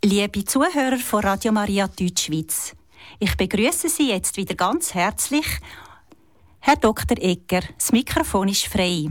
Liebe Zuhörer von Radio Maria Deutschschweiz, ich begrüße Sie jetzt wieder ganz herzlich. Herr Dr. Egger, das Mikrofon ist frei.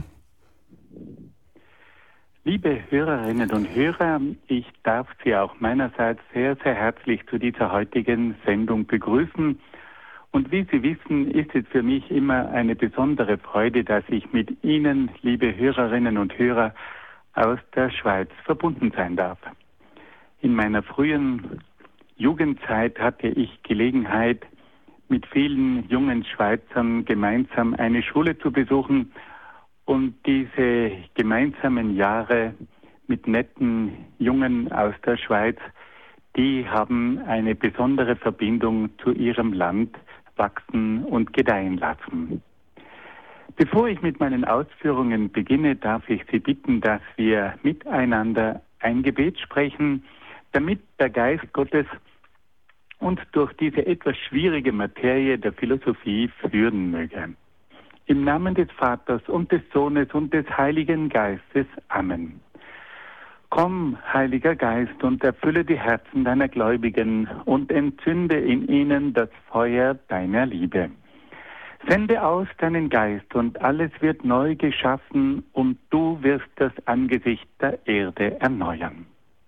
Liebe Hörerinnen und Hörer, ich darf Sie auch meinerseits sehr, sehr herzlich zu dieser heutigen Sendung begrüßen. Und wie Sie wissen, ist es für mich immer eine besondere Freude, dass ich mit Ihnen, liebe Hörerinnen und Hörer, aus der Schweiz verbunden sein darf. In meiner frühen Jugendzeit hatte ich Gelegenheit, mit vielen jungen Schweizern gemeinsam eine Schule zu besuchen und diese gemeinsamen Jahre mit netten Jungen aus der Schweiz, die haben eine besondere Verbindung zu ihrem Land wachsen und gedeihen lassen. Bevor ich mit meinen Ausführungen beginne, darf ich Sie bitten, dass wir miteinander ein Gebet sprechen, damit der Geist Gottes uns durch diese etwas schwierige Materie der Philosophie führen möge. Im Namen des Vaters und des Sohnes und des Heiligen Geistes. Amen. Komm, Heiliger Geist, und erfülle die Herzen deiner Gläubigen und entzünde in ihnen das Feuer deiner Liebe. Sende aus deinen Geist, und alles wird neu geschaffen, und du wirst das Angesicht der Erde erneuern.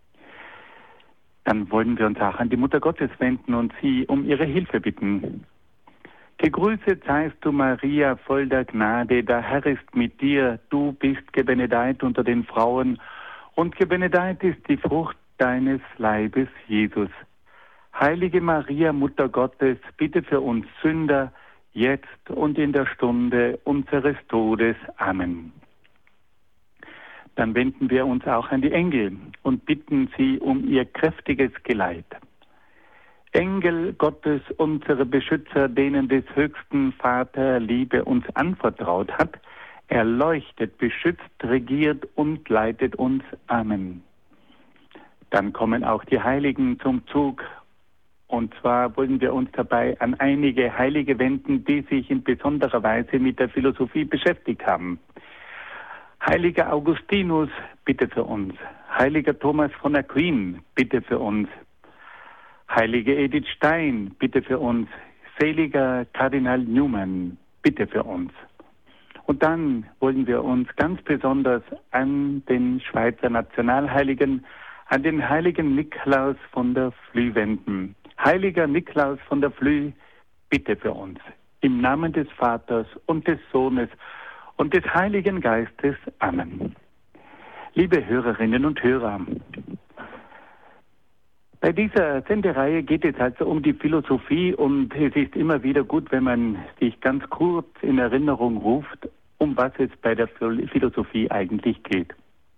Dann wollen wir uns auch an die Mutter Gottes wenden und sie um ihre Hilfe bitten. Gegrüßet seist du, Maria, voll der Gnade, der Herr ist mit dir, du bist gebenedeit unter den Frauen, und gebenedeit ist die Frucht deines Leibes, Jesus. Heilige Maria, Mutter Gottes, bitte für uns Sünder, jetzt und in der Stunde unseres Todes. Amen. Dann wenden wir uns auch an die Engel und bitten sie um ihr kräftiges Geleit. Engel Gottes, unsere Beschützer, denen des höchsten Vater Liebe uns anvertraut hat, erleuchtet, beschützt, regiert und leitet uns. Amen. Dann kommen auch die Heiligen zum Zug. Und zwar wollen wir uns dabei an einige Heilige wenden, die sich in besonderer Weise mit der Philosophie beschäftigt haben. Heiliger Augustinus, bitte für uns. Heiliger Thomas von Aquin, bitte für uns. Heilige Edith Stein, bitte für uns. Seliger Kardinal Newman, bitte für uns. Und dann wollen wir uns ganz besonders an den Schweizer Nationalheiligen, an den heiligen Nikolaus von der Flüe wenden. Heiliger Nikolaus von der Flüe, bitte für uns. Im Namen des Vaters und des Sohnes und des Heiligen Geistes. Amen. Liebe Hörerinnen und Hörer, bei dieser Sendereihe geht es also um die Philosophie, und es ist immer wieder gut, wenn man sich ganz kurz in Erinnerung ruft, um was es bei der Philosophie eigentlich geht.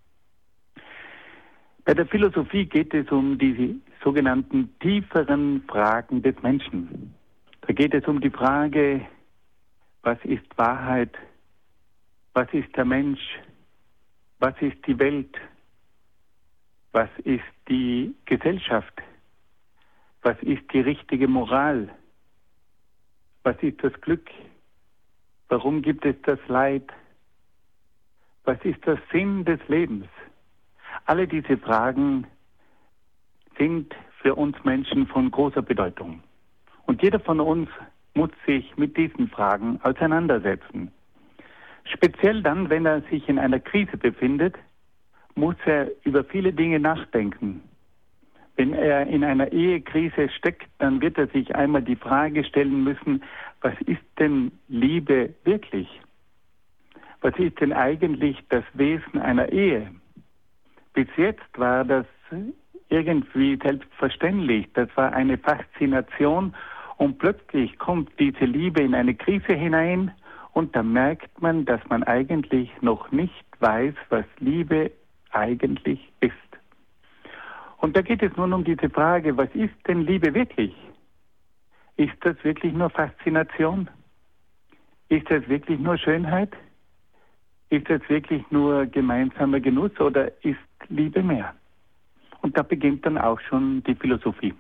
Bei der Philosophie geht es um die sogenannten tieferen Fragen des Menschen. Da geht es um die Frage, was ist Wahrheit? Was ist der Mensch? Was ist die Welt? Was ist die Gesellschaft? Was ist die richtige Moral? Was ist das Glück? Warum gibt es das Leid? Was ist der Sinn des Lebens? Alle diese Fragen sind für uns Menschen von großer Bedeutung. Und jeder von uns muss sich mit diesen Fragen auseinandersetzen. Speziell dann, wenn er sich in einer Krise befindet, muss er über viele Dinge nachdenken. Wenn er in einer Ehekrise steckt, dann wird er sich einmal die Frage stellen müssen, was ist denn Liebe wirklich? Was ist denn eigentlich das Wesen einer Ehe? Bis jetzt war das irgendwie selbstverständlich. Das war eine Faszination, und plötzlich kommt diese Liebe in eine Krise hinein, und da merkt man, dass man eigentlich noch nicht weiß, was Liebe eigentlich ist. Und da geht es nun um diese Frage, was ist denn Liebe wirklich? Ist das wirklich nur Faszination? Ist das wirklich nur Schönheit? Ist das wirklich nur gemeinsamer Genuss, oder ist Liebe mehr? Und da beginnt dann auch schon die Philosophie.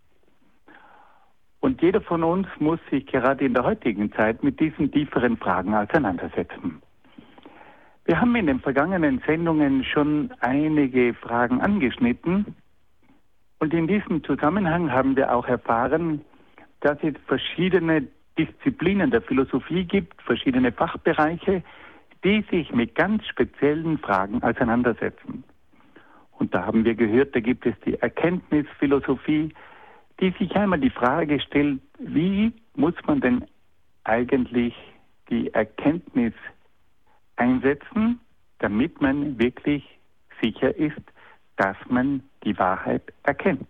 Und jeder von uns muss sich gerade in der heutigen Zeit mit diesen tieferen Fragen auseinandersetzen. Wir haben in den vergangenen Sendungen schon einige Fragen angeschnitten. Und in diesem Zusammenhang haben wir auch erfahren, dass es verschiedene Disziplinen der Philosophie gibt, verschiedene Fachbereiche, die sich mit ganz speziellen Fragen auseinandersetzen. Und da haben wir gehört, da gibt es die Erkenntnisphilosophie, die sich einmal die Frage stellt, wie muss man denn eigentlich die Erkenntnis einsetzen, damit man wirklich sicher ist, dass man die Wahrheit erkennt.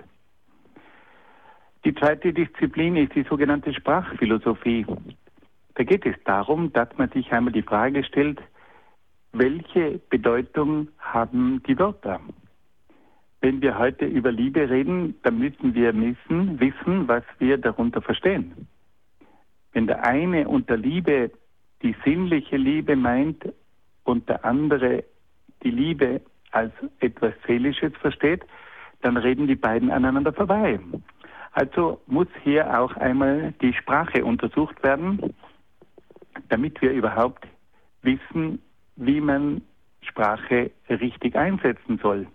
Die zweite Disziplin ist die sogenannte Sprachphilosophie. Da geht es darum, dass man sich einmal die Frage stellt, welche Bedeutung haben die Wörter? Wenn wir heute über Liebe reden, dann müssen wir wissen, was wir darunter verstehen. Wenn der eine unter Liebe die sinnliche Liebe meint und der andere die Liebe als etwas Seelisches versteht, dann reden die beiden aneinander vorbei. Also muss hier auch einmal die Sprache untersucht werden, damit wir überhaupt wissen, wie man Sprache richtig einsetzen soll.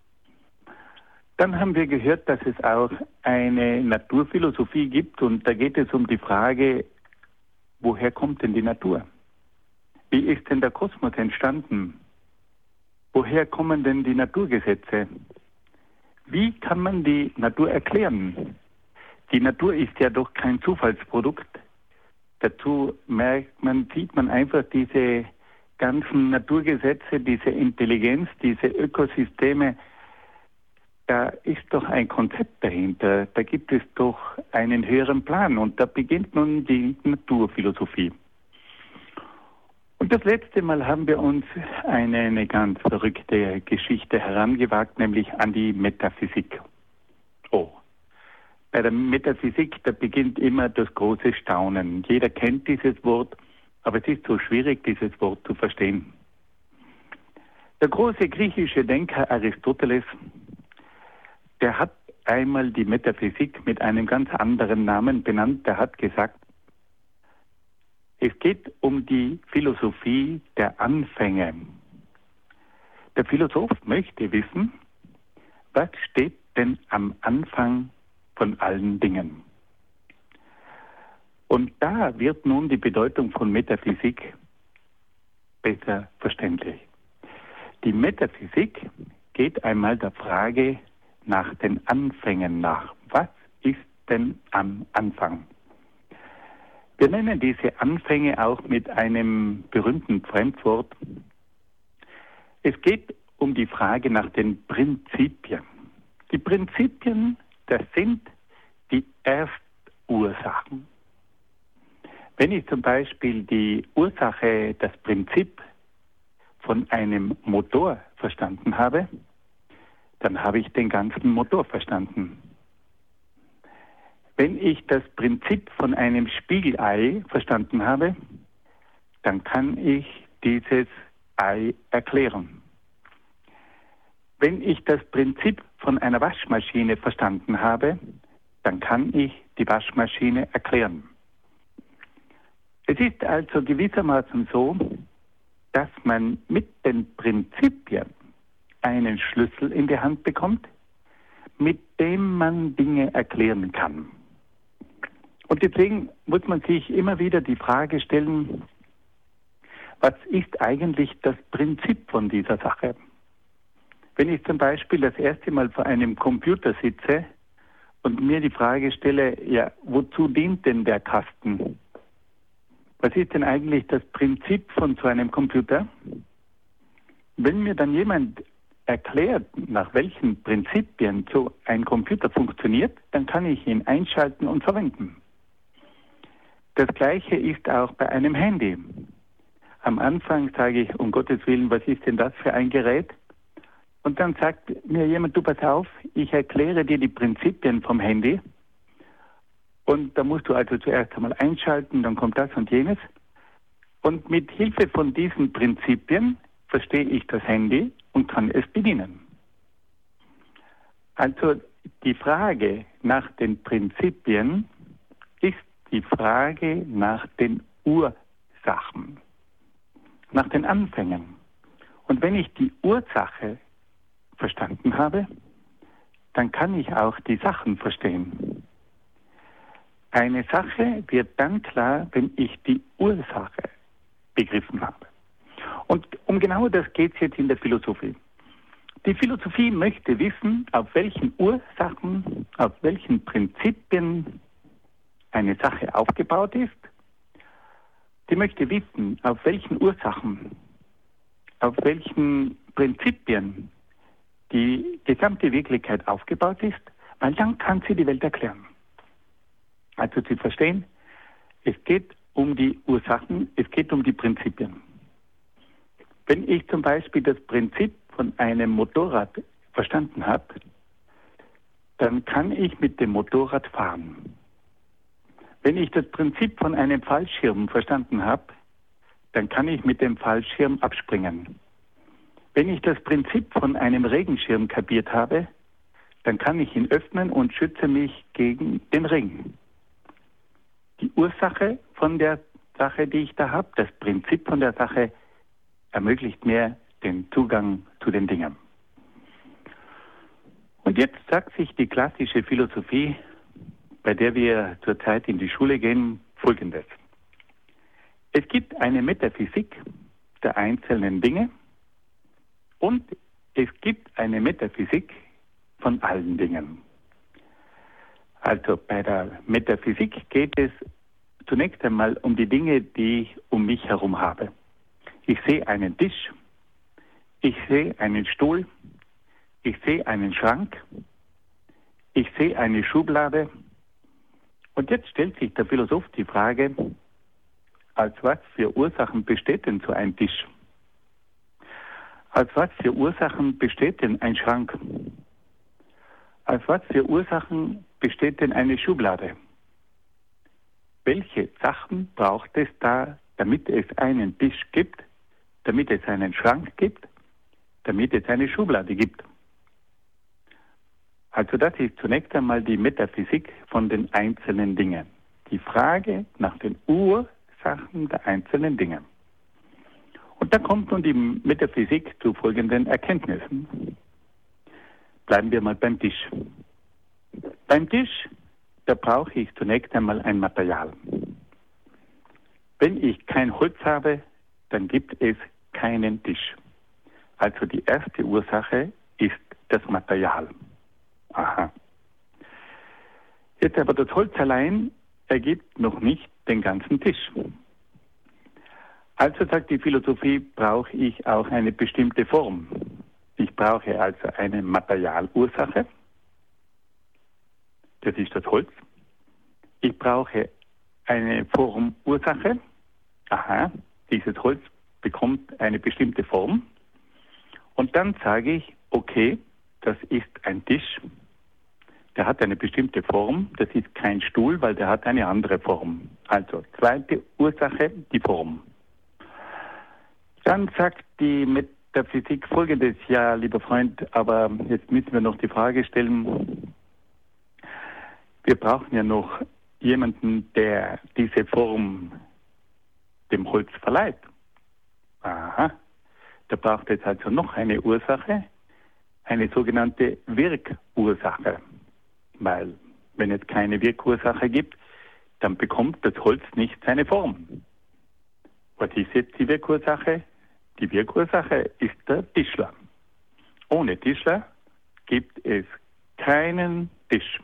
Dann haben wir gehört, dass es auch eine Naturphilosophie gibt und da geht es um die Frage, woher kommt denn die Natur? Wie ist denn der Kosmos entstanden? Woher kommen denn die Naturgesetze? Wie kann man die Natur erklären? Die Natur ist ja doch kein Zufallsprodukt. Dazu sieht man einfach diese ganzen Naturgesetze, diese Intelligenz, diese Ökosysteme. Da ist doch ein Konzept dahinter. Da gibt es doch einen höheren Plan. Und da beginnt nun die Naturphilosophie. Und das letzte Mal haben wir uns eine ganz verrückte Geschichte herangewagt, nämlich an die Metaphysik. Oh, bei der Metaphysik, da beginnt immer das große Staunen. Jeder kennt dieses Wort, aber es ist so schwierig, dieses Wort zu verstehen. Der große griechische Denker Aristoteles, der hat einmal die Metaphysik mit einem ganz anderen Namen benannt. Der hat gesagt, es geht um die Philosophie der Anfänge. Der Philosoph möchte wissen, was steht denn am Anfang von allen Dingen? Und da wird nun die Bedeutung von Metaphysik besser verständlich. Die Metaphysik geht einmal der Frage nach den Anfängen nach. Was ist denn am Anfang? Wir nennen diese Anfänge auch mit einem berühmten Fremdwort. Es geht um die Frage nach den Prinzipien. Die Prinzipien, das sind die Erstursachen. Wenn ich zum Beispiel die Ursache, das Prinzip von einem Motor verstanden habe, dann habe ich den ganzen Motor verstanden. Wenn ich das Prinzip von einem Spiegelei verstanden habe, dann kann ich dieses Ei erklären. Wenn ich das Prinzip von einer Waschmaschine verstanden habe, dann kann ich die Waschmaschine erklären. Es ist also gewissermaßen so, dass man mit den Prinzipien einen Schlüssel in die Hand bekommt, mit dem man Dinge erklären kann. Und deswegen muss man sich immer wieder die Frage stellen, was ist eigentlich das Prinzip von dieser Sache? Wenn ich zum Beispiel das erste Mal vor einem Computer sitze und mir die Frage stelle, ja, wozu dient denn der Kasten? Was ist denn eigentlich das Prinzip von so einem Computer? Wenn mir dann jemand erklärt, nach welchen Prinzipien so ein Computer funktioniert, dann kann ich ihn einschalten und verwenden. Das Gleiche ist auch bei einem Handy. Am Anfang sage ich, um Gottes Willen, was ist denn das für ein Gerät? Und dann sagt mir jemand, du pass auf, ich erkläre dir die Prinzipien vom Handy. Und da musst du also zuerst einmal einschalten, dann kommt das und jenes. Und mit Hilfe von diesen Prinzipien verstehe ich das Handy und kann es bedienen. Also die Frage nach den Prinzipien ist die Frage nach den Ursachen, nach den Anfängen. Und wenn ich die Ursache verstanden habe, dann kann ich auch die Sachen verstehen. Eine Sache wird dann klar, wenn ich die Ursache begriffen habe. Und um genau das geht es jetzt in der Philosophie. Die Philosophie möchte wissen, auf welchen Ursachen, auf welchen Prinzipien eine Sache aufgebaut ist. Die möchte wissen, auf welchen Ursachen, auf welchen Prinzipien die gesamte Wirklichkeit aufgebaut ist, weil dann kann sie die Welt erklären. Also Sie verstehen, es geht um die Ursachen, es geht um die Prinzipien. Wenn ich zum Beispiel das Prinzip von einem Motorrad verstanden habe, dann kann ich mit dem Motorrad fahren. Wenn ich das Prinzip von einem Fallschirm verstanden habe, dann kann ich mit dem Fallschirm abspringen. Wenn ich das Prinzip von einem Regenschirm kapiert habe, dann kann ich ihn öffnen und schütze mich gegen den Regen. Die Ursache von der Sache, die ich da habe, das Prinzip von der Sache, ermöglicht mir den Zugang zu den Dingen. Und jetzt sagt sich die klassische Philosophie, bei der wir zurzeit in die Schule gehen, Folgendes. Es gibt eine Metaphysik der einzelnen Dinge und es gibt eine Metaphysik von allen Dingen. Also bei der Metaphysik geht es zunächst einmal um die Dinge, die ich um mich herum habe. Ich sehe einen Tisch, ich sehe einen Stuhl, ich sehe einen Schrank, ich sehe eine Schublade. Und jetzt stellt sich der Philosoph die Frage, aus was für Ursachen besteht denn so ein Tisch? Aus was für Ursachen besteht denn ein Schrank? Aus was für Ursachen besteht denn eine Schublade? Welche Sachen braucht es da, damit es einen Tisch gibt, damit es einen Schrank gibt, damit es eine Schublade gibt? Also das ist zunächst einmal die Metaphysik von den einzelnen Dingen. Die Frage nach den Ursachen der einzelnen Dinge. Und da kommt nun die Metaphysik zu folgenden Erkenntnissen. Bleiben wir mal beim Tisch. Beim Tisch, da brauche ich zunächst einmal ein Material. Wenn ich kein Holz habe, dann gibt es keinen Tisch. Also die erste Ursache ist das Material. Aha. Jetzt aber das Holz allein ergibt noch nicht den ganzen Tisch. Also sagt die Philosophie, brauche ich auch eine bestimmte Form. Ich brauche also eine Materialursache. Das ist das Holz. Ich brauche eine Formursache. Aha, dieses Holz bekommt eine bestimmte Form. Und dann sage ich, okay, das ist ein Tisch. Der hat eine bestimmte Form. Das ist kein Stuhl, weil der hat eine andere Form. Also zweite Ursache, die Form. Dann sagt die Metaphysik Folgendes, ja, lieber Freund, aber jetzt müssen wir noch die Frage stellen, wir brauchen ja noch jemanden, der diese Form dem Holz verleiht. Aha, da braucht es also noch eine Ursache, eine sogenannte Wirkursache. Weil, wenn es keine Wirkursache gibt, dann bekommt das Holz nicht seine Form. Was ist jetzt die Wirkursache? Die Wirkursache ist der Tischler. Ohne Tischler gibt es keinen Tisch.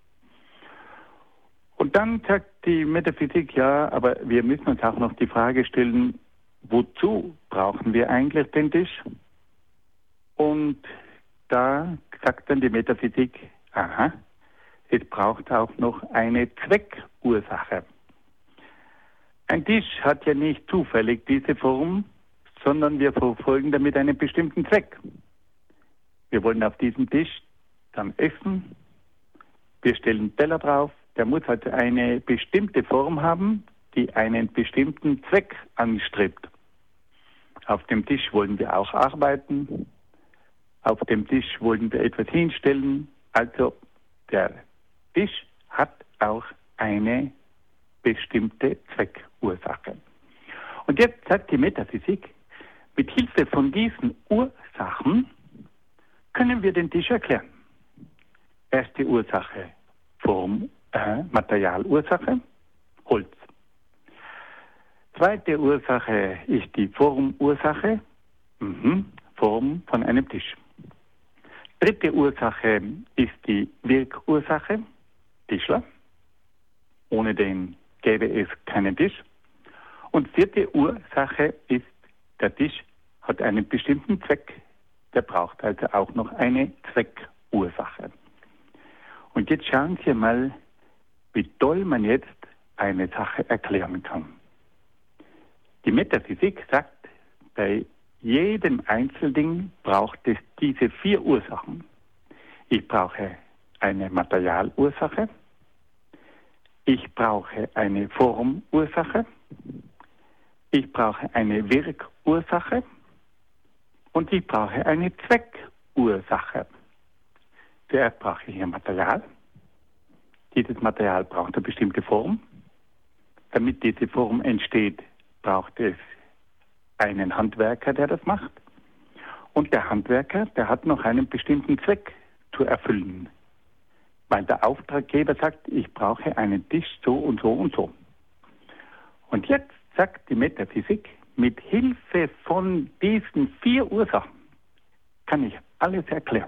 Und dann sagt die Metaphysik, ja, aber wir müssen uns auch noch die Frage stellen, wozu brauchen wir eigentlich den Tisch? Und da sagt dann die Metaphysik, aha, es braucht auch noch eine Zweckursache. Ein Tisch hat ja nicht zufällig diese Form, sondern wir verfolgen damit einen bestimmten Zweck. Wir wollen auf diesem Tisch dann essen, wir stellen Teller drauf, der muss also eine bestimmte Form haben, die einen bestimmten Zweck anstrebt. Auf dem Tisch wollen wir auch arbeiten, auf dem Tisch wollen wir etwas hinstellen, also der Tisch hat auch eine bestimmte Zweckursache. Und jetzt sagt die Metaphysik, mit Hilfe von diesen Ursachen können wir den Tisch erklären. Erste Ursache, Materialursache, Holz. Zweite Ursache ist die Formursache, Form von einem Tisch. Dritte Ursache ist die Wirkursache, Tischler. Ohne den gäbe es keinen Tisch. Und vierte Ursache ist, der Tisch hat einen bestimmten Zweck. Der braucht also auch noch eine Zweckursache. Und jetzt schauen Sie mal, wie toll man jetzt eine Sache erklären kann. Die Metaphysik sagt, bei jedem Einzelding braucht es diese 4 Ursachen. Ich brauche eine Materialursache, ich brauche eine Formursache, ich brauche eine Wirkursache und ich brauche eine Zweckursache. Zuerst brauche ich ein Material. Dieses Material braucht eine bestimmte Form. Damit diese Form entsteht, braucht es einen Handwerker, der das macht. Und der Handwerker, der hat noch einen bestimmten Zweck zu erfüllen. Weil der Auftraggeber sagt, ich brauche einen Tisch so und so und so. Und jetzt sagt die Metaphysik, mit Hilfe von diesen 4 Ursachen kann ich alles erklären.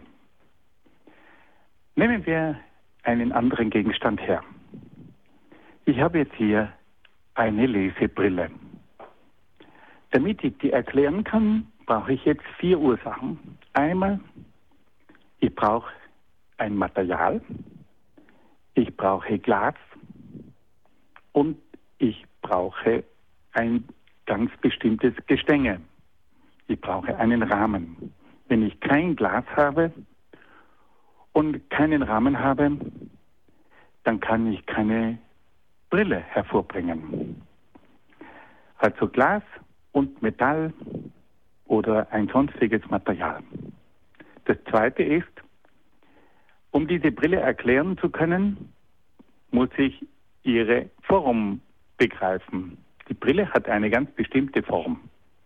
Nehmen wir einen anderen Gegenstand her. Ich habe jetzt hier eine Lesebrille. Damit ich die erklären kann, brauche ich jetzt 4 Ursachen. Einmal, ich brauche ein Material, ich brauche Glas und ich brauche ein ganz bestimmtes Gestänge. Ich brauche einen Rahmen. Wenn ich kein Glas habe und keinen Rahmen habe, dann kann ich keine Brille hervorbringen. Also Glas und Metall oder ein sonstiges Material. Das Zweite ist, um diese Brille erklären zu können, muss ich ihre Form begreifen. Die Brille hat eine ganz bestimmte Form.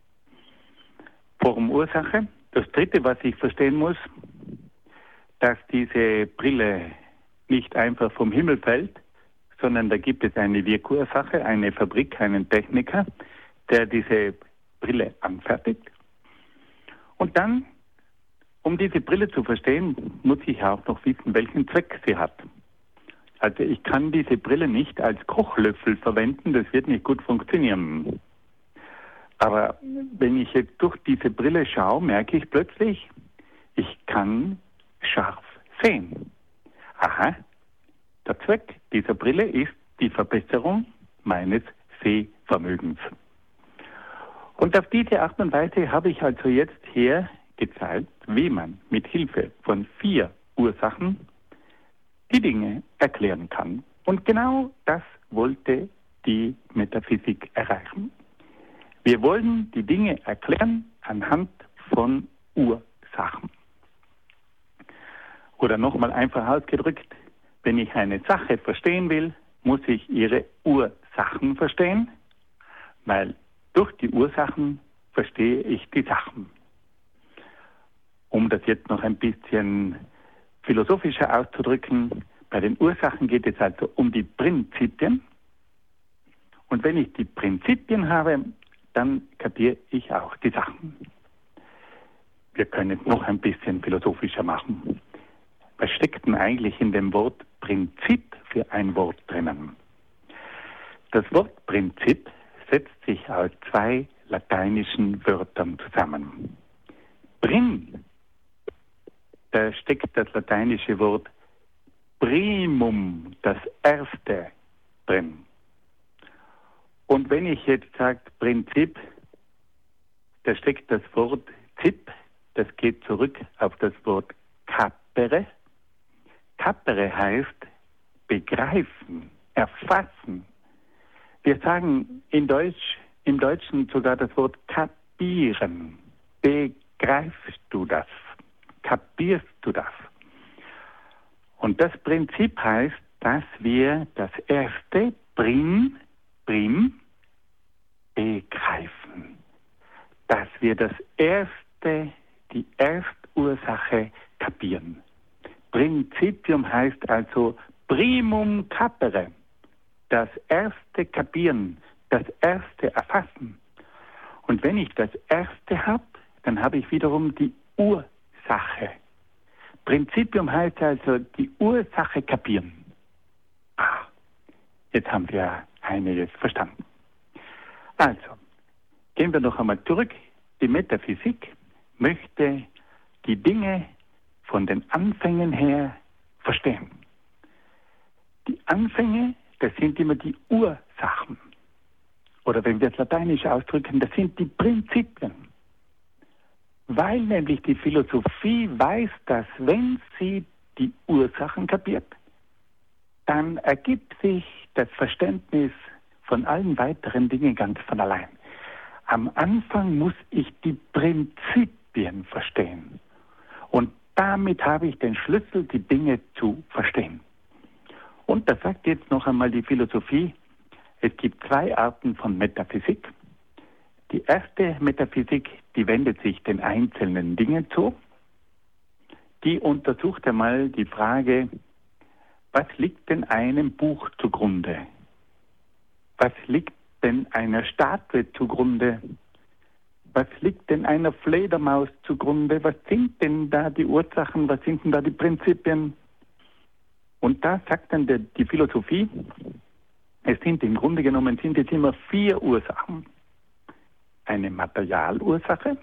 Formursache. Das Dritte, was ich verstehen muss, dass diese Brille nicht einfach vom Himmel fällt, sondern da gibt es eine Wirkursache, eine Fabrik, einen Techniker, der diese Brille anfertigt. Und dann, um diese Brille zu verstehen, muss ich auch noch wissen, welchen Zweck sie hat. Also ich kann diese Brille nicht als Kochlöffel verwenden, das wird nicht gut funktionieren. Aber wenn ich jetzt durch diese Brille schaue, merke ich plötzlich, ich kann scharf sehen. Aha, der Zweck dieser Brille ist die Verbesserung meines Sehvermögens. Und auf diese Art und Weise habe ich also jetzt hier gezeigt, wie man mit Hilfe von 4 Ursachen die Dinge erklären kann. Und genau das wollte die Metaphysik erreichen. Wir wollen die Dinge erklären anhand von Ursachen. Oder nochmal einfach ausgedrückt, wenn ich eine Sache verstehen will, muss ich ihre Ursachen verstehen, weil durch die Ursachen verstehe ich die Sachen. Um das jetzt noch ein bisschen philosophischer auszudrücken, bei den Ursachen geht es also um die Prinzipien. Und wenn ich die Prinzipien habe, dann kapiere ich auch die Sachen. Wir können es noch ein bisschen philosophischer machen. Was steckt denn eigentlich in dem Wort Prinzip für ein Wort drinnen? Das Wort Prinzip setzt sich aus 2 lateinischen Wörtern zusammen. Prin, da steckt das lateinische Wort primum, das Erste, drin. Und wenn ich jetzt sage Prinzip, da steckt das Wort Zip, das geht zurück auf das Wort capere. Capere heißt begreifen, erfassen. Wir sagen im Deutschen sogar das Wort kapieren. Begreifst du das? Kapierst du das? Und das Prinzip heißt, dass wir das erste prim begreifen. Dass wir das erste, die Erstursache kapieren. Prinzipium heißt also primum capere, das erste Kapieren, das erste Erfassen. Und wenn ich das erste habe, dann habe ich wiederum die Ursache. Prinzipium heißt also die Ursache kapieren. Jetzt haben wir einiges verstanden. Also, gehen wir noch einmal zurück. Die Metaphysik möchte die Dinge von den Anfängen her verstehen. Die Anfänge, das sind immer die Ursachen. Oder wenn wir es lateinisch ausdrücken, das sind die Prinzipien. Weil nämlich die Philosophie weiß, dass wenn sie die Ursachen kapiert, dann ergibt sich das Verständnis von allen weiteren Dingen ganz von allein. Am Anfang muss ich die Prinzipien verstehen. Und damit habe ich den Schlüssel, die Dinge zu verstehen. Und das sagt jetzt noch einmal die Philosophie, es gibt zwei Arten von Metaphysik. Die erste Metaphysik, die wendet sich den einzelnen Dingen zu. Die untersucht einmal die Frage, was liegt denn einem Buch zugrunde? Was liegt denn einer Statue zugrunde? Was liegt denn einer Fledermaus zugrunde? Was sind denn da die Ursachen? Was sind denn da die Prinzipien? Und da sagt dann die Philosophie, es sind im Grunde genommen sind es immer 4 Ursachen. Eine Materialursache,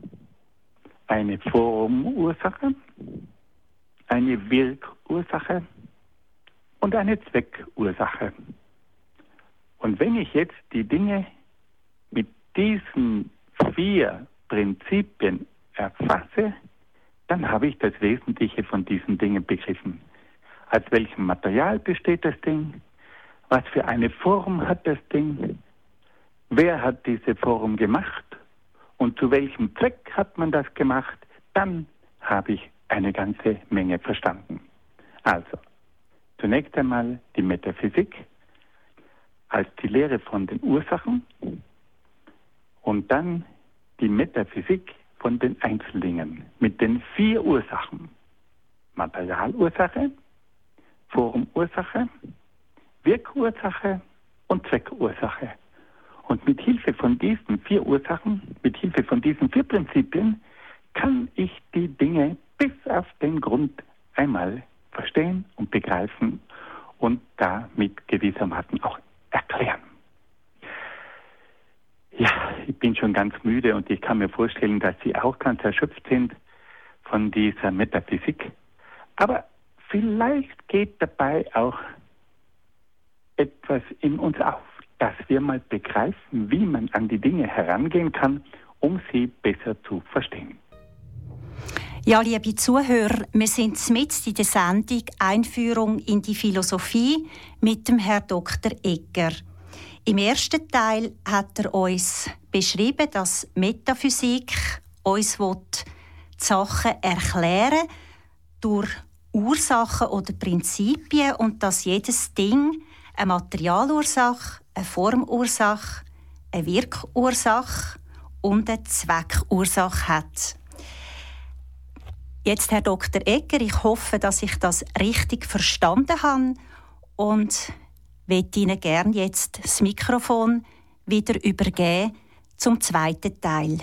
eine Formursache, eine Wirkursache und eine Zweckursache. Und wenn ich jetzt die Dinge mit diesen 4 Prinzipien erfasse, dann habe ich das Wesentliche von diesen Dingen begriffen. Aus welchem Material besteht das Ding? Was für eine Form hat das Ding? Wer hat diese Form gemacht? Und zu welchem Zweck hat man das gemacht? Dann habe ich eine ganze Menge verstanden. Also, zunächst einmal die Metaphysik als die Lehre von den Ursachen und dann die Metaphysik von den Einzeldingen mit den 4 Ursachen. Materialursache, Formursache, Wirkursache und Zweckursache. Und mit Hilfe von diesen 4 Ursachen, mit Hilfe von diesen 4 Prinzipien, kann ich die Dinge bis auf den Grund einmal verstehen und begreifen und damit gewissermaßen auch erklären. Ja, ich bin schon ganz müde und ich kann mir vorstellen, dass Sie auch ganz erschöpft sind von dieser Metaphysik. Aber vielleicht geht dabei auch etwas in uns auf, dass wir mal begreifen, wie man an die Dinge herangehen kann, um sie besser zu verstehen. Ja, liebe Zuhörer, wir sind mitten in der Sendung Einführung in die Philosophie mit dem Herrn Dr. Egger. Im ersten Teil hat er uns beschrieben, dass Metaphysik uns die Sachen erklären durch Ursachen oder Prinzipien und dass jedes Ding eine Materialursache, eine Formursache, eine Wirkursache und eine Zweckursache hat. Jetzt, Herr Dr. Egger, ich hoffe, dass ich das richtig verstanden habe und möchte Ihnen gerne jetzt das Mikrofon wieder übergeben zum zweiten Teil.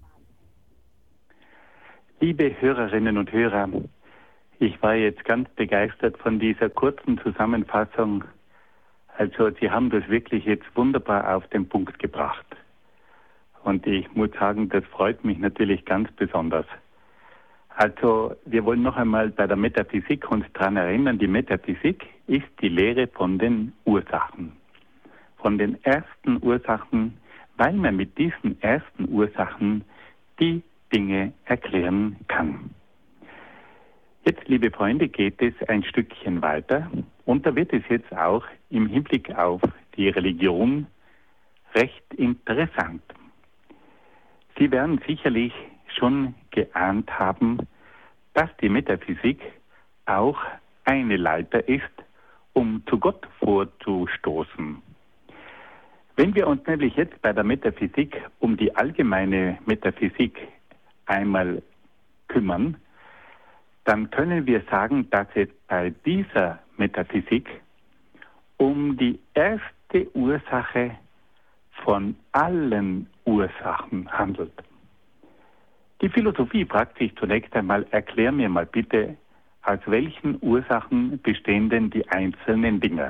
Liebe Hörerinnen und Hörer, ich war jetzt ganz begeistert von dieser kurzen Zusammenfassung. Also Sie haben das wirklich jetzt wunderbar auf den Punkt gebracht. Und ich muss sagen, das freut mich natürlich ganz besonders. Also wir wollen noch einmal bei der Metaphysik uns daran erinnern, die Metaphysik ist die Lehre von den Ursachen. Von den ersten Ursachen, weil man mit diesen ersten Ursachen die Dinge erklären kann. Jetzt, liebe Freunde, geht es ein Stückchen weiter und da wird es jetzt auch im Hinblick auf die Religion recht interessant. Sie werden sicherlich schon geahnt haben, dass die Metaphysik auch eine Leiter ist, um zu Gott vorzustoßen. Wenn wir uns nämlich jetzt bei der Metaphysik um die allgemeine Metaphysik einmal kümmern, dann können wir sagen, dass es bei dieser Metaphysik um die erste Ursache von allen Ursachen handelt. Die Philosophie fragt sich zunächst einmal, erklär mir mal bitte, aus welchen Ursachen bestehen denn die einzelnen Dinge?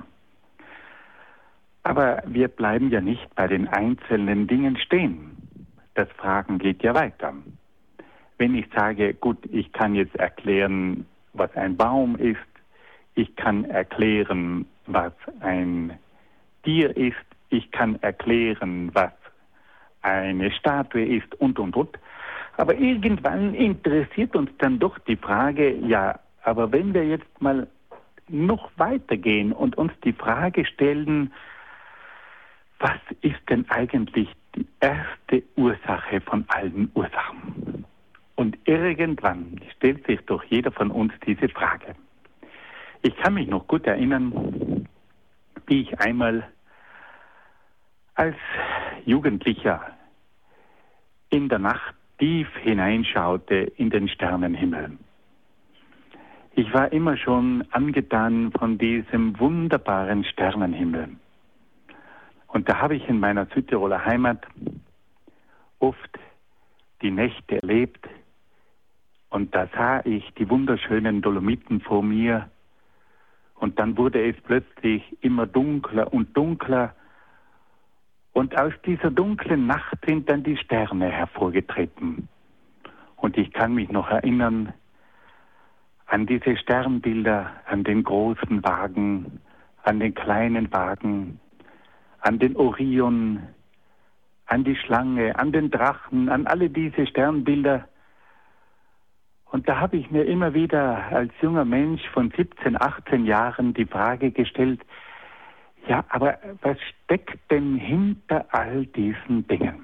Aber wir bleiben ja nicht bei den einzelnen Dingen stehen. Das Fragen geht ja weiter. Wenn ich sage, gut, ich kann jetzt erklären, was ein Baum ist, ich kann erklären, was ein Tier ist, ich kann erklären, was eine Statue ist und. Aber irgendwann interessiert uns dann doch die Frage, ja, aber wenn wir jetzt mal noch weitergehen und uns die Frage stellen, was ist denn eigentlich die erste Ursache von allen Ursachen? Und irgendwann stellt sich doch jeder von uns diese Frage. Ich kann mich noch gut erinnern, wie ich einmal als Jugendlicher in der Nacht tief hineinschaute in den Sternenhimmel. Ich war immer schon angetan von diesem wunderbaren Sternenhimmel. Und da habe ich in meiner Südtiroler Heimat oft die Nächte erlebt und da sah ich die wunderschönen Dolomiten vor mir und dann wurde es plötzlich immer dunkler und dunkler und aus dieser dunklen Nacht sind dann die Sterne hervorgetreten. Und ich kann mich noch erinnern an diese Sternbilder, an den großen Wagen, an den kleinen Wagen, an den Orion, an die Schlange, an den Drachen, an alle diese Sternbilder. Und da habe ich mir immer wieder als junger Mensch von 17, 18 Jahren die Frage gestellt, ja, aber was steckt denn hinter all diesen Dingen?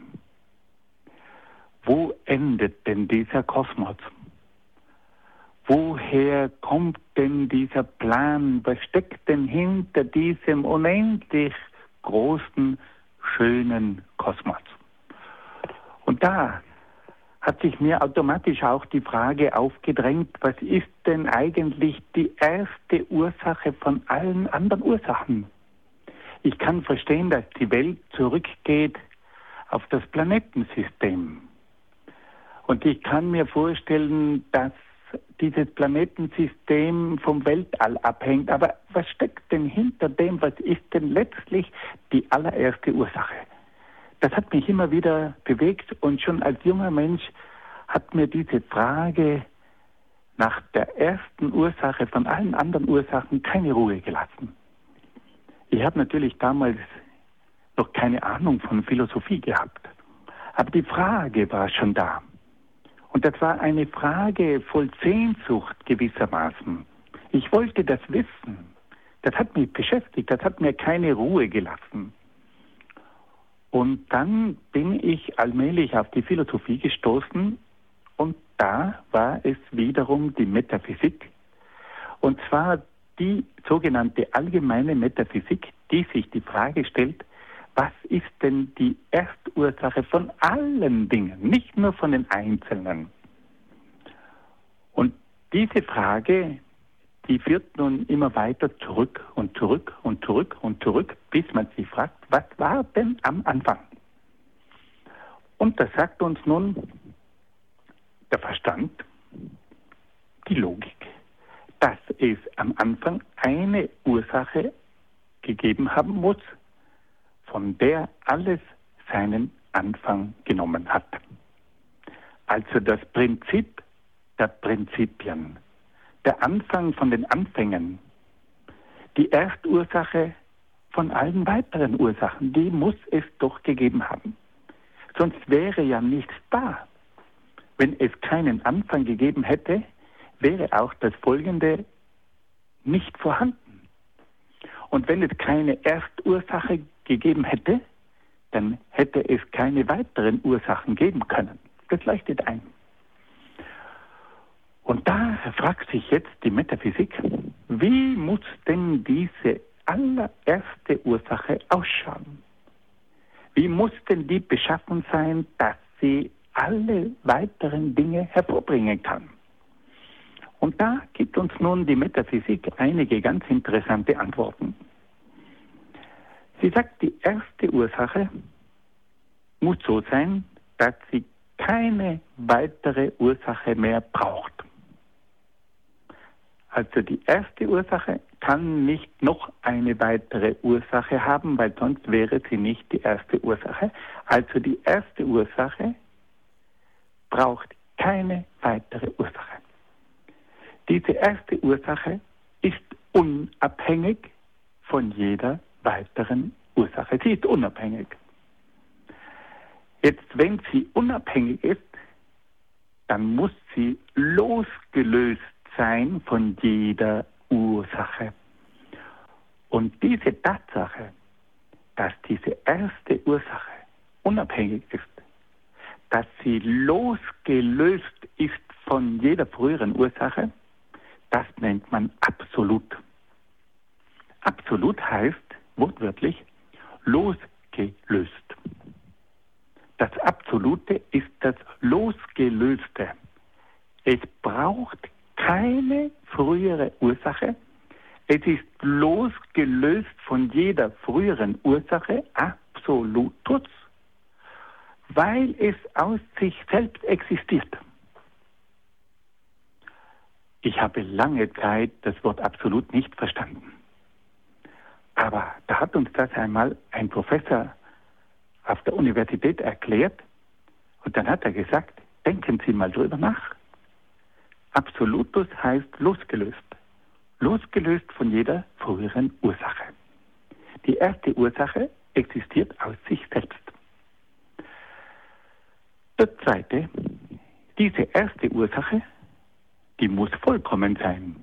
Wo endet denn dieser Kosmos? Woher kommt denn dieser Plan? Was steckt denn hinter diesem unendlich großen, schönen Kosmos? Und da hat sich mir automatisch auch die Frage aufgedrängt, was ist denn eigentlich die erste Ursache von allen anderen Ursachen? Ich kann verstehen, dass die Welt zurückgeht auf das Planetensystem. Und ich kann mir vorstellen, dass dieses Planetensystem vom Weltall abhängt. Aber was steckt denn hinter dem? Was ist denn letztlich die allererste Ursache? Das hat mich immer wieder bewegt und schon als junger Mensch hat mir diese Frage nach der ersten Ursache von allen anderen Ursachen keine Ruhe gelassen. Ich habe natürlich damals noch keine Ahnung von Philosophie gehabt, aber die Frage war schon da. Und das war eine Frage voll Sehnsucht gewissermaßen. Ich wollte das wissen. Das hat mich beschäftigt, das hat mir keine Ruhe gelassen. Und dann bin ich allmählich auf die Philosophie gestoßen und da war es wiederum die Metaphysik. Und zwar die sogenannte allgemeine Metaphysik, die sich die Frage stellt, was ist denn die Erstursache von allen Dingen, nicht nur von den Einzelnen? Und diese Frage, die führt nun immer weiter zurück und zurück und zurück und zurück, bis man sich fragt, was war denn am Anfang? Und das sagt uns nun der Verstand, die Logik, dass es am Anfang eine Ursache gegeben haben muss, von der alles seinen Anfang genommen hat. Also das Prinzip der Prinzipien, der Anfang von den Anfängen, die Erstursache von allen weiteren Ursachen, die muss es doch gegeben haben. Sonst wäre ja nichts da. Wenn es keinen Anfang gegeben hätte, wäre auch das Folgende nicht vorhanden. Und wenn es keine Erstursache gegeben hätte, dann hätte es keine weiteren Ursachen geben können. Das leuchtet ein. Und da fragt sich jetzt die Metaphysik, wie muss denn diese allererste Ursache ausschauen? Wie muss denn die beschaffen sein, dass sie alle weiteren Dinge hervorbringen kann? Und da gibt uns nun die Metaphysik einige ganz interessante Antworten. Sie sagt, die erste Ursache muss so sein, dass sie keine weitere Ursache mehr braucht. Also die erste Ursache kann nicht noch eine weitere Ursache haben, weil sonst wäre sie nicht die erste Ursache. Also die erste Ursache braucht keine weitere Ursache. Diese erste Ursache ist unabhängig von jeder weiteren Ursache. Sie ist unabhängig. Jetzt, wenn sie unabhängig ist, dann muss sie losgelöst sein von jeder Ursache. Und diese Tatsache, dass diese erste Ursache unabhängig ist, dass sie losgelöst ist von jeder früheren Ursache, das nennt man absolut. Absolut heißt wortwörtlich losgelöst. Das Absolute ist das Losgelöste. Es braucht keine frühere Ursache. Es ist losgelöst von jeder früheren Ursache, absolutus, weil es aus sich selbst existiert. Ich habe lange Zeit das Wort absolut nicht verstanden. Aber da hat uns das einmal ein Professor auf der Universität erklärt und dann hat er gesagt, denken Sie mal drüber nach. Absolutus heißt losgelöst. Losgelöst von jeder früheren Ursache. Die erste Ursache existiert aus sich selbst. Das zweite, diese erste Ursache, die muss vollkommen sein.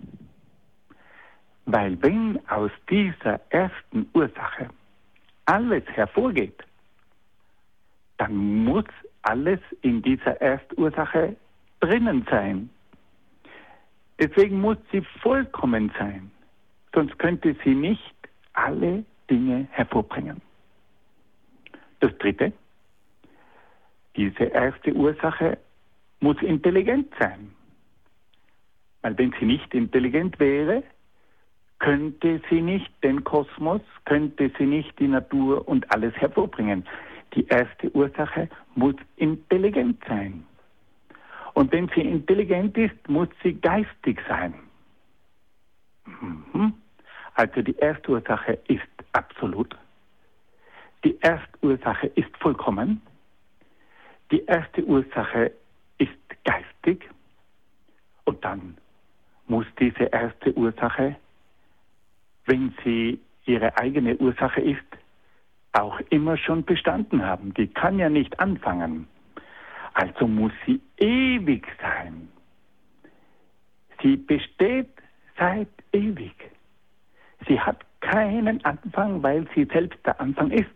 Weil wenn aus dieser ersten Ursache alles hervorgeht, dann muss alles in dieser Erstursache drinnen sein. Deswegen muss sie vollkommen sein, sonst könnte sie nicht alle Dinge hervorbringen. Das dritte, diese erste Ursache muss intelligent sein. Weil wenn sie nicht intelligent wäre, könnte sie nicht den Kosmos, könnte sie nicht die Natur und alles hervorbringen. Die erste Ursache muss intelligent sein. Und wenn sie intelligent ist, muss sie geistig sein. Also die Erstursache ist absolut. Die Erstursache ist vollkommen. Die erste Ursache ist geistig. Und dann muss diese erste Ursache, wenn sie ihre eigene Ursache ist, auch immer schon bestanden haben. Die kann ja nicht anfangen. Also muss sie ewig sein. Sie besteht seit ewig. Sie hat keinen Anfang, weil sie selbst der Anfang ist.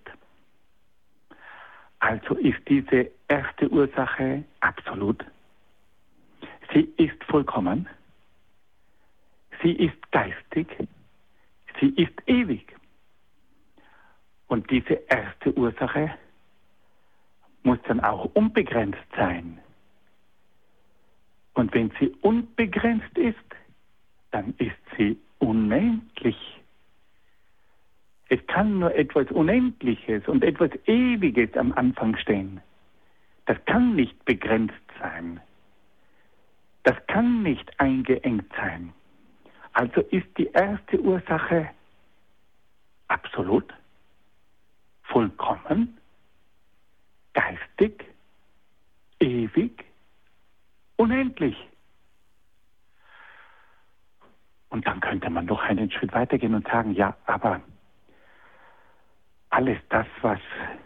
Also ist diese erste Ursache absolut. Sie ist vollkommen. Sie ist geistig. Sie ist ewig. Und diese erste Ursache muss dann auch unbegrenzt sein. Und wenn sie unbegrenzt ist, dann ist sie unendlich. Es kann nur etwas Unendliches und etwas Ewiges am Anfang stehen. Das kann nicht begrenzt sein. Das kann nicht eingeengt sein. Also ist die erste Ursache absolut, vollkommen, geistig, ewig, unendlich. Und dann könnte man noch einen Schritt weitergehen und sagen, ja, aber alles das, was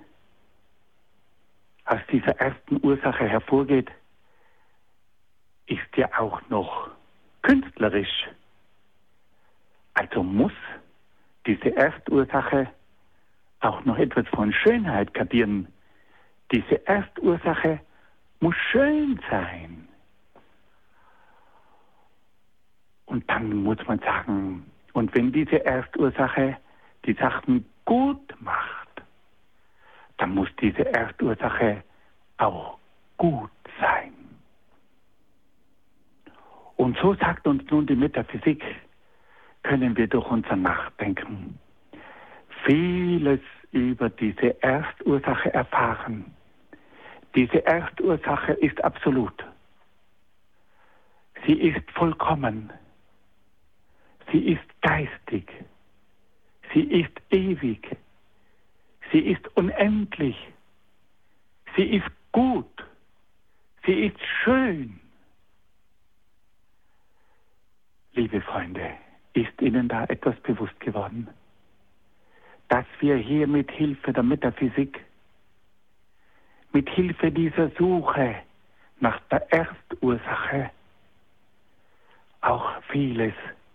aus dieser ersten Ursache hervorgeht, ist ja auch noch künstlerisch. Also muss diese Erstursache auch noch etwas von Schönheit kapieren. Diese Erstursache muss schön sein. Und dann muss man sagen, und wenn diese Erstursache die Sachen gut macht, dann muss diese Erstursache auch gut sein. Und so sagt uns nun die Metaphysik, können wir durch unser Nachdenken vieles über diese Erstursache erfahren. Diese Erstursache ist absolut. Sie ist vollkommen. Sie ist geistig. Sie ist ewig. Sie ist unendlich. Sie ist gut. Sie ist schön. Liebe Freunde, ist Ihnen da etwas bewusst geworden? Dass wir hier mit Hilfe der Metaphysik, mit Hilfe dieser Suche nach der Erstursache auch vieles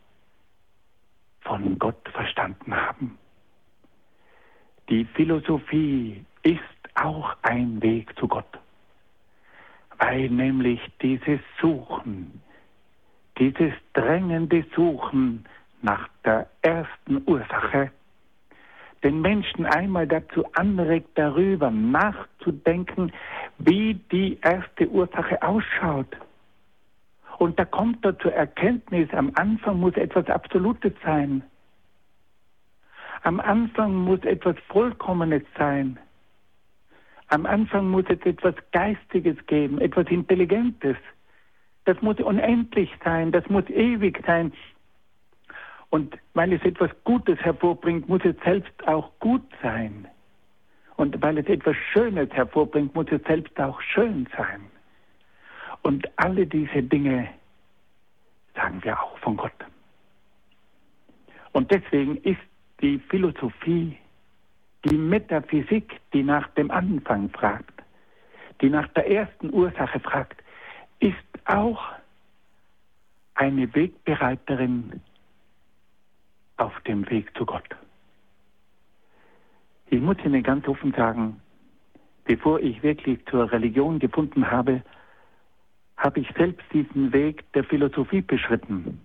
von Gott verstanden haben. Die Philosophie ist auch ein Weg zu Gott, weil nämlich dieses Suchen, dieses drängende Suchen nach der ersten Ursache den Menschen einmal dazu anregt, darüber nachzudenken, wie die erste Ursache ausschaut. Und da kommt er zur Erkenntnis, am Anfang muss etwas Absolutes sein. Am Anfang muss etwas Vollkommenes sein. Am Anfang muss es etwas Geistiges geben, etwas Intelligentes. Das muss unendlich sein, das muss ewig sein. Und weil es etwas Gutes hervorbringt, muss es selbst auch gut sein. Und weil es etwas Schönes hervorbringt, muss es selbst auch schön sein. Und alle diese Dinge sagen wir auch von Gott. Und deswegen ist die Philosophie, die Metaphysik, die nach dem Anfang fragt, die nach der ersten Ursache fragt, ist auch eine Wegbereiterin auf dem Weg zu Gott. Ich muss Ihnen ganz offen sagen, bevor ich wirklich zur Religion gefunden habe, habe ich selbst diesen Weg der Philosophie beschritten.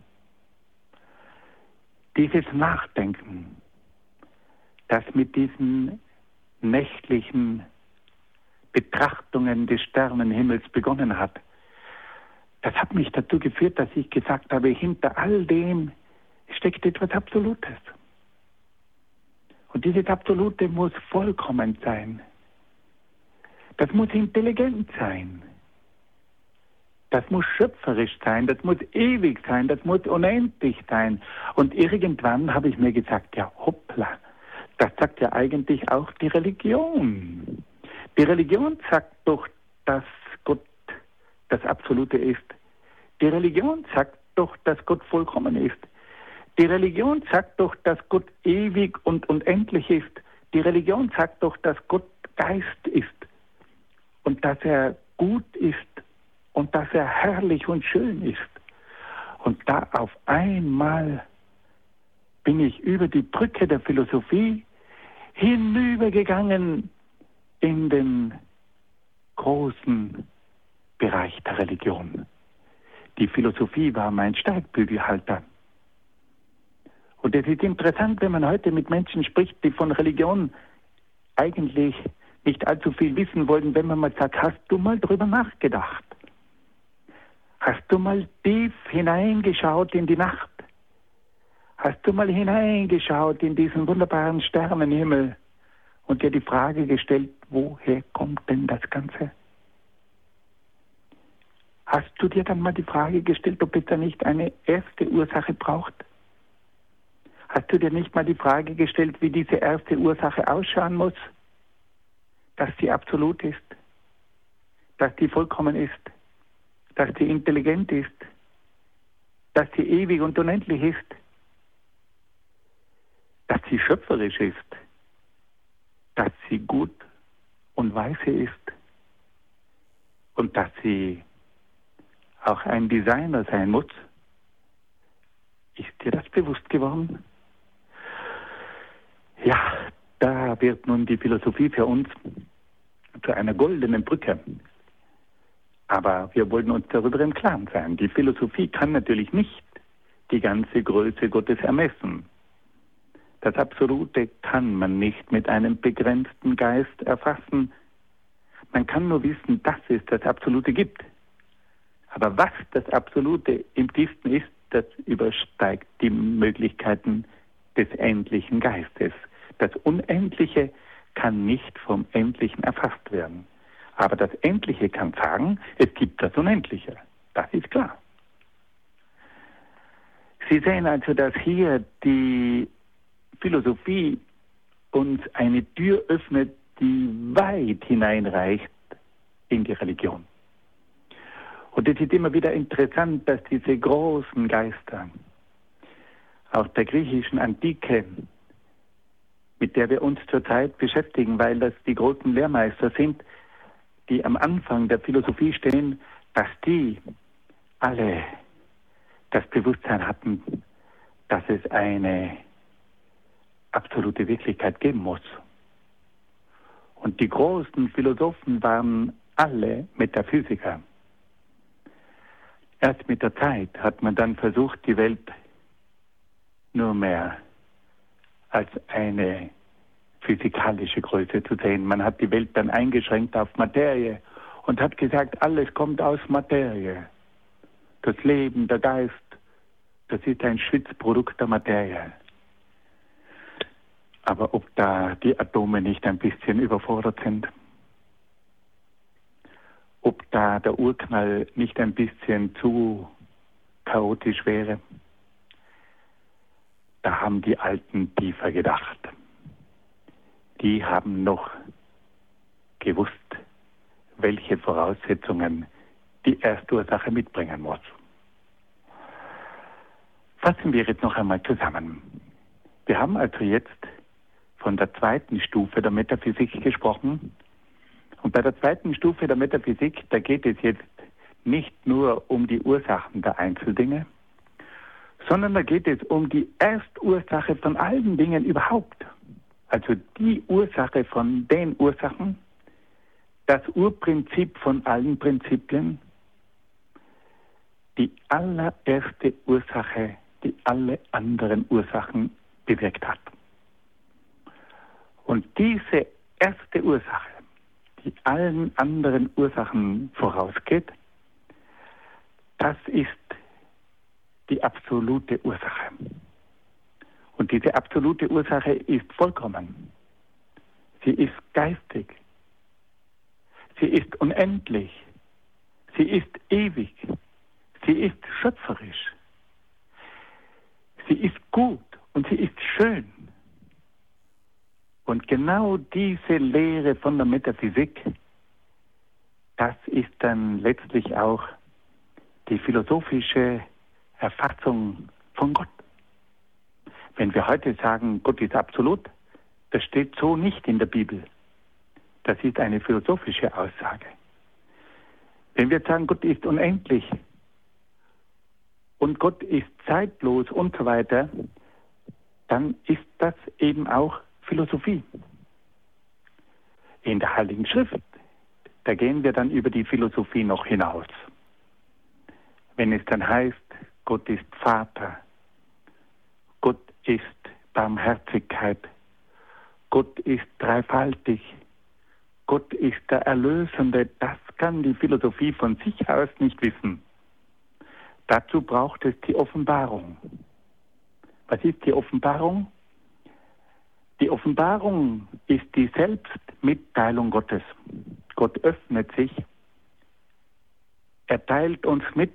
Dieses Nachdenken, das mit diesen nächtlichen Betrachtungen des Sternenhimmels begonnen hat, das hat mich dazu geführt, dass ich gesagt habe, hinter all dem steckt etwas Absolutes. Und dieses Absolute muss vollkommen sein. Das muss intelligent sein. Das muss schöpferisch sein, das muss ewig sein, das muss unendlich sein. Und irgendwann habe ich mir gesagt, ja hoppla, das sagt ja eigentlich auch die Religion. Die Religion sagt doch, dass Gott das Absolute ist. Die Religion sagt doch, dass Gott vollkommen ist. Die Religion sagt doch, dass Gott ewig und unendlich ist. Die Religion sagt doch, dass Gott Geist ist und dass er gut ist und dass er herrlich und schön ist. Und da auf einmal bin ich über die Brücke der Philosophie hinübergegangen in den großen Bereich der Religion. Die Philosophie war mein Steigbügelhalter. Und es ist interessant, wenn man heute mit Menschen spricht, die von Religion eigentlich nicht allzu viel wissen wollen, wenn man mal sagt, hast du mal drüber nachgedacht? Hast du mal tief hineingeschaut in die Nacht? Hast du mal hineingeschaut in diesen wunderbaren Sternenhimmel und dir die Frage gestellt, woher kommt denn das Ganze? Hast du dir dann mal die Frage gestellt, ob es da nicht eine erste Ursache braucht? Hast du dir nicht mal die Frage gestellt, wie diese erste Ursache ausschauen muss? Dass sie absolut ist, dass sie vollkommen ist, dass sie intelligent ist, dass sie ewig und unendlich ist, dass sie schöpferisch ist, dass sie gut und weise ist und dass sie auch ein Designer sein muss. Ist dir das bewusst geworden? Ja, da wird nun die Philosophie für uns zu einer goldenen Brücke. Aber wir wollen uns darüber im Klaren sein. Die Philosophie kann natürlich nicht die ganze Größe Gottes ermessen. Das Absolute kann man nicht mit einem begrenzten Geist erfassen. Man kann nur wissen, dass es das Absolute gibt. Aber was das Absolute im tiefsten ist, das übersteigt die Möglichkeiten des endlichen Geistes. Das Unendliche kann nicht vom Endlichen erfasst werden. Aber das Endliche kann sagen, es gibt das Unendliche. Das ist klar. Sie sehen also, dass hier die Philosophie uns eine Tür öffnet, die weit hineinreicht in die Religion. Und es ist immer wieder interessant, dass diese großen Geister, auch der griechischen Antike, mit der wir uns zurzeit beschäftigen, weil das die großen Lehrmeister sind, die am Anfang der Philosophie stehen, dass die alle das Bewusstsein hatten, dass es eine absolute Wirklichkeit geben muss. Und die großen Philosophen waren alle Metaphysiker. Erst mit der Zeit hat man dann versucht, die Welt nur mehr als eine physikalische Größe zu sehen. Man hat die Welt dann eingeschränkt auf Materie und hat gesagt, alles kommt aus Materie. Das Leben, der Geist, das ist ein Schwitzprodukt der Materie. Aber ob da die Atome nicht ein bisschen überfordert sind, ob da der Urknall nicht ein bisschen zu chaotisch wäre, da haben die Alten tiefer gedacht. Die haben noch gewusst, welche Voraussetzungen die Erstursache mitbringen muss. Fassen wir jetzt noch einmal zusammen. Wir haben also jetzt von der zweiten Stufe der Metaphysik gesprochen. Und bei der zweiten Stufe der Metaphysik, da geht es jetzt nicht nur um die Ursachen der Einzeldinge, sondern da geht es um die Erstursache von allen Dingen überhaupt. Also die Ursache von den Ursachen, das Urprinzip von allen Prinzipien, die allererste Ursache, die alle anderen Ursachen bewirkt hat. Und diese erste Ursache, die allen anderen Ursachen vorausgeht, das ist die absolute Ursache. Und diese absolute Ursache ist vollkommen. Sie ist geistig. Sie ist unendlich. Sie ist ewig. Sie ist schöpferisch. Sie ist gut und sie ist schön. Und genau diese Lehre von der Metaphysik, das ist dann letztlich auch die philosophische Erfassung von Gott. Wenn wir heute sagen, Gott ist absolut, das steht so nicht in der Bibel. Das ist eine philosophische Aussage. Wenn wir sagen, Gott ist unendlich und Gott ist zeitlos und so weiter, dann ist das eben auch Philosophie. In der Heiligen Schrift, da gehen wir dann über die Philosophie noch hinaus. Wenn es dann heißt, Gott ist Vater, Gott ist Barmherzigkeit, Gott ist dreifaltig, Gott ist der Erlösende, das kann die Philosophie von sich aus nicht wissen. Dazu braucht es die Offenbarung. Was ist die Offenbarung? Die Offenbarung ist die Selbstmitteilung Gottes. Gott öffnet sich, er teilt uns mit,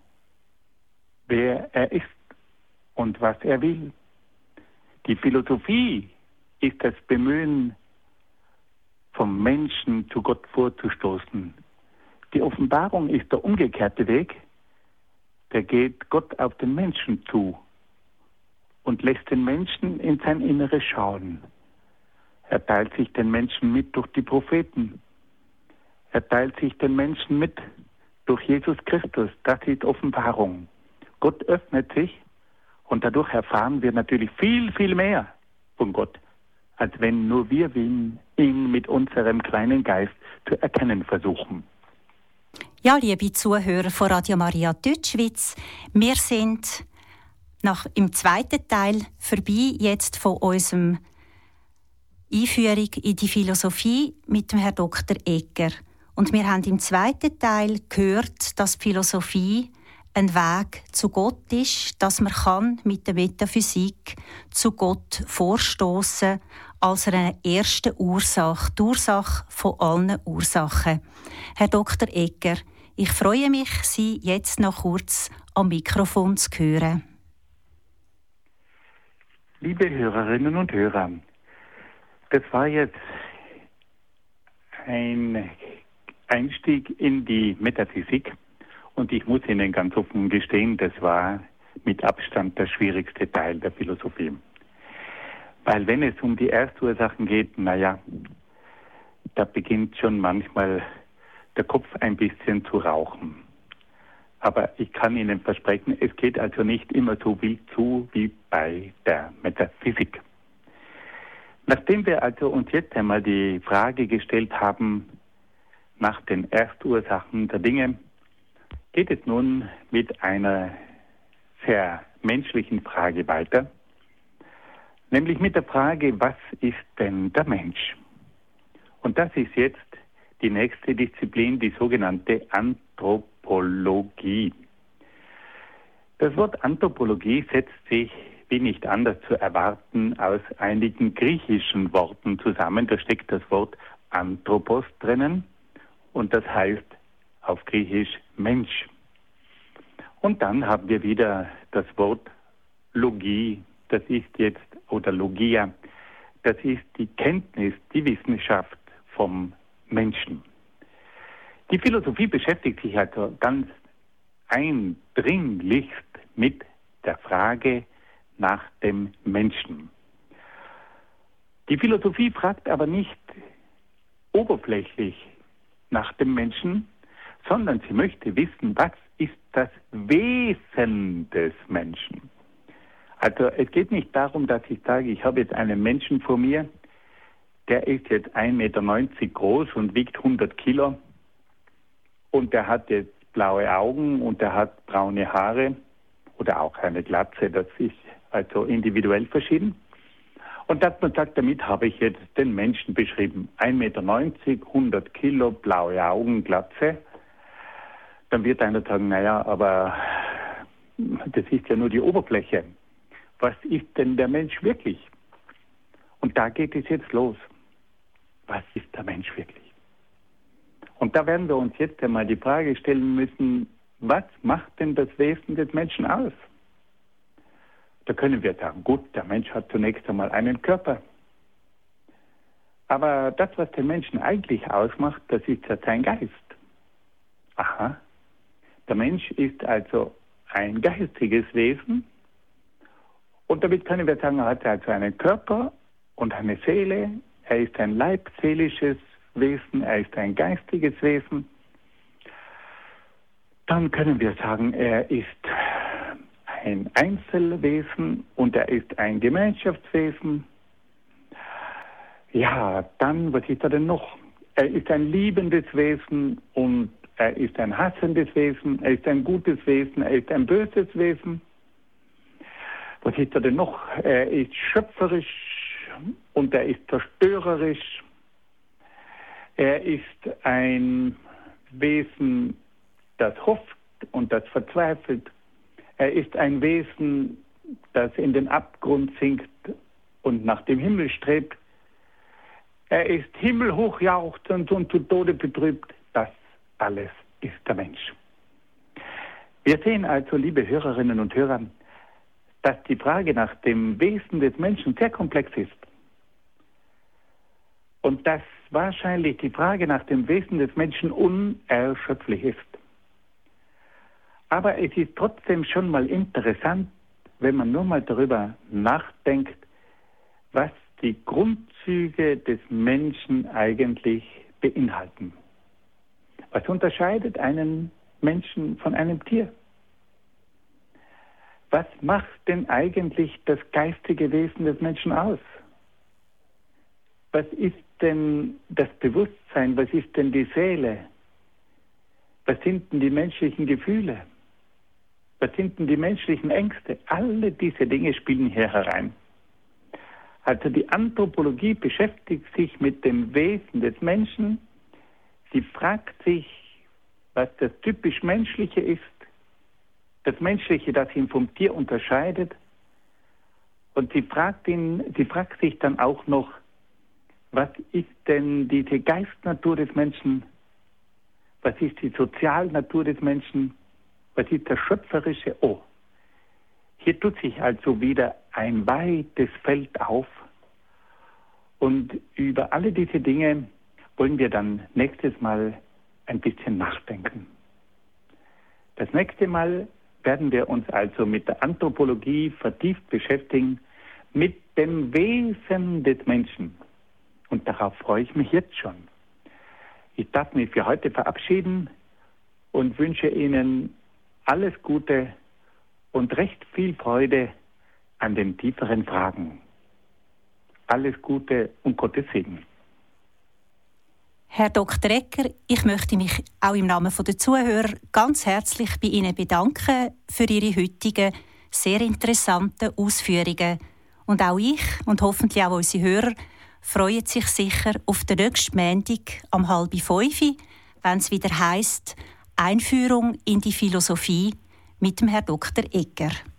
wer er ist und was er will. Die Philosophie ist das Bemühen, vom Menschen zu Gott vorzustoßen. Die Offenbarung ist der umgekehrte Weg, der geht Gott auf den Menschen zu und lässt den Menschen in sein Inneres schauen. Er teilt sich den Menschen mit durch die Propheten. Er teilt sich den Menschen mit durch Jesus Christus. Das ist Offenbarung. Gott öffnet sich und dadurch erfahren wir natürlich viel, viel mehr von Gott, als wenn nur wir ihn mit unserem kleinen Geist zu erkennen versuchen. Ja, liebe Zuhörer von Radio Maria Deutschschweiz, wir sind im zweiten Teil vorbei jetzt von unserem Einführung in die Philosophie mit dem Herrn Dr. Egger. Und wir haben im zweiten Teil gehört, dass die Philosophie ein Weg zu Gott ist, dass man kann mit der Metaphysik zu Gott vorstoßen als einer ersten Ursache, die Ursache von allen Ursachen. Herr Dr. Egger, ich freue mich, Sie jetzt noch kurz am Mikrofon zu hören. Liebe Hörerinnen und Hörer, das war jetzt ein Einstieg in die Metaphysik und ich muss Ihnen ganz offen gestehen, das war mit Abstand der schwierigste Teil der Philosophie. Weil wenn es um die Erstursachen geht, da beginnt schon manchmal der Kopf ein bisschen zu rauchen. Aber ich kann Ihnen versprechen, es geht also nicht immer so wild zu wie bei der Metaphysik. Nachdem wir also uns jetzt einmal die Frage gestellt haben nach den Erstursachen der Dinge, geht es nun mit einer sehr menschlichen Frage weiter, nämlich mit der Frage, was ist denn der Mensch? Und das ist jetzt die nächste Disziplin, die sogenannte Anthropologie. Das Wort Anthropologie setzt sich, wie nicht anders zu erwarten, aus einigen griechischen Worten zusammen. Da steckt das Wort Anthropos drinnen und das heißt auf Griechisch Mensch. Und dann haben wir wieder das Wort Logie, das ist jetzt, oder Logia, das ist die Kenntnis, die Wissenschaft vom Menschen. Die Philosophie beschäftigt sich also ganz eindringlichst mit der Frage nach dem Menschen. Die Philosophie fragt aber nicht oberflächlich nach dem Menschen, sondern sie möchte wissen, was ist das Wesen des Menschen. Also es geht nicht darum, dass ich sage, ich habe jetzt einen Menschen vor mir, der ist jetzt 1,90 Meter groß und wiegt 100 Kilo und der hat jetzt blaue Augen und der hat braune Haare oder auch eine Glatze, das ist also individuell verschieden. Und dass man sagt, damit habe ich jetzt den Menschen beschrieben. 1,90 Meter, 100 Kilo, blaue Augen, Glatze. Dann wird einer sagen, aber das ist ja nur die Oberfläche. Was ist denn der Mensch wirklich? Und da geht es jetzt los. Was ist der Mensch wirklich? Und da werden wir uns jetzt einmal die Frage stellen müssen, was macht denn das Wesen des Menschen aus? Da können wir sagen, gut, der Mensch hat zunächst einmal einen Körper. Aber das, was den Menschen eigentlich ausmacht, das ist ja sein Geist. Aha, der Mensch ist also ein geistiges Wesen. Und damit können wir sagen, er hat also einen Körper und eine Seele. Er ist ein leibseelisches Wesen, er ist ein geistiges Wesen. Dann können wir sagen, er ist ein Einzelwesen und er ist ein Gemeinschaftswesen. Ja, dann, was ist er denn noch? Er ist ein liebendes Wesen und er ist ein hassendes Wesen, er ist ein gutes Wesen, er ist ein böses Wesen. Was ist er denn noch? Er ist schöpferisch und er ist zerstörerisch. Er ist ein Wesen, das hofft und das verzweifelt. Er ist ein Wesen, das in den Abgrund sinkt und nach dem Himmel strebt. Er ist himmelhoch jauchzend und zu Tode betrübt. Das alles ist der Mensch. Wir sehen also, liebe Hörerinnen und Hörer, dass die Frage nach dem Wesen des Menschen sehr komplex ist. Und dass wahrscheinlich die Frage nach dem Wesen des Menschen unerschöpflich ist. Aber es ist trotzdem schon mal interessant, wenn man nur mal darüber nachdenkt, was die Grundzüge des Menschen eigentlich beinhalten. Was unterscheidet einen Menschen von einem Tier? Was macht denn eigentlich das geistige Wesen des Menschen aus? Was ist denn das Bewusstsein? Was ist denn die Seele? Was sind denn die menschlichen Gefühle? Was sind denn die menschlichen Ängste? Alle diese Dinge spielen hier herein. Also die Anthropologie beschäftigt sich mit dem Wesen des Menschen, Sie fragt sich, was das typisch Menschliche ist, das Menschliche, das ihn vom Tier unterscheidet. Und sie fragt sich dann auch noch, was ist denn diese Geistnatur des Menschen? Was ist die Sozialnatur des Menschen? Was ist das Schöpferische? Oh, hier tut sich also wieder ein weites Feld auf. Und über alle diese Dinge wollen wir dann nächstes Mal ein bisschen nachdenken. Das nächste Mal werden wir uns also mit der Anthropologie vertieft beschäftigen, mit dem Wesen des Menschen. Und darauf freue ich mich jetzt schon. Ich darf mich für heute verabschieden und wünsche Ihnen alles Gute und recht viel Freude an den tieferen Fragen. Alles Gute und Gottes Segen. Herr Dr. Egger, ich möchte mich auch im Namen der Zuhörer ganz herzlich bei Ihnen bedanken für Ihre heutigen, sehr interessanten Ausführungen. Und auch ich und hoffentlich auch unsere Hörer freuen sich sicher auf den nächsten Montag um 4:30, wenn es wieder heisst Einführung in die Philosophie mit dem Herrn Dr. Egger.